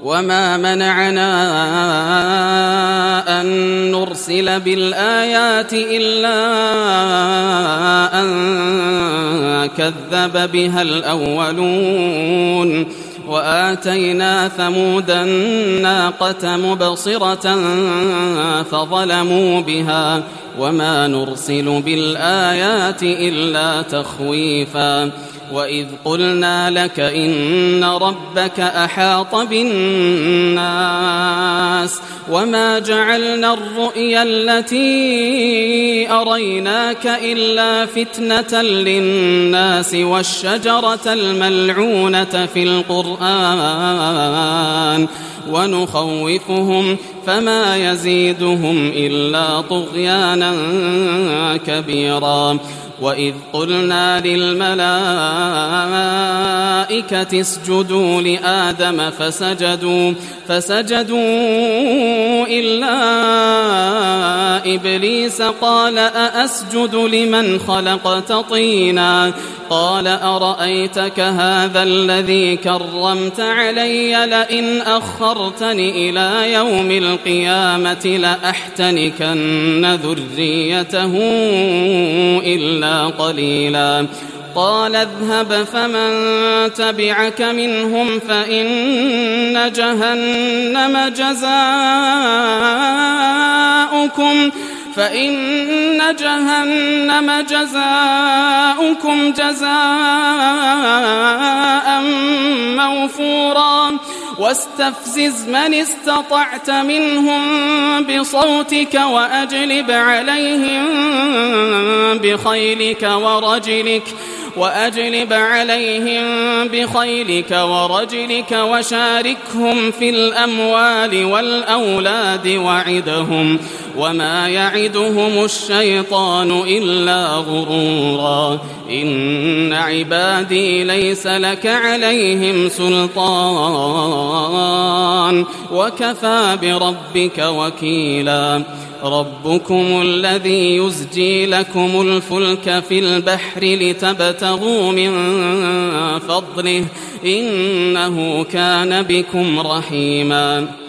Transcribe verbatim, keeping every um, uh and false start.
وما منعنا أن نرسل بالآيات إلا أن كذب بها الأولون وآتينا ثمود الناقة مبصرة فظلموا بها وما نرسل بالآيات إلا تخويفا وإذ قلنا لك إن ربك أحاط بالناس وما جعلنا الرؤيا التي أريناك إلا فتنة للناس والشجرة الملعونة في القرآن ونخوفهم فما يزيدهم إلا طغيانا كبيرا وإذ قلنا للملائكة اسجدوا لآدم فسجدوا فسجدوا إلا إبليس قال أأسجد لمن خلقت طينا قال أرأيتك هذا الذي كرمت علي لئن أخرتني إلى يوم القيامة لأحتنكن ذريته إلا قليلا قال اذهب فمن تبعك منهم فإن جهنم جزاؤكم فإن جهنم جزاؤكم جزاء موفورا واستفزز من استطعت منهم بصوتك وأجلب عليهم بخيلك ورجلك وأجلب عليهم بخيلك ورجلك وشاركهم في الأموال والأولاد وعدهم وما يعدهم الشيطان إلا غرورا إن عبادي ليس لك عليهم سلطان وكفى بربك وكيلا ربكم الذي يزجي لكم الفلك في البحر لتبتغوا من فضله إنه كان بكم رحيما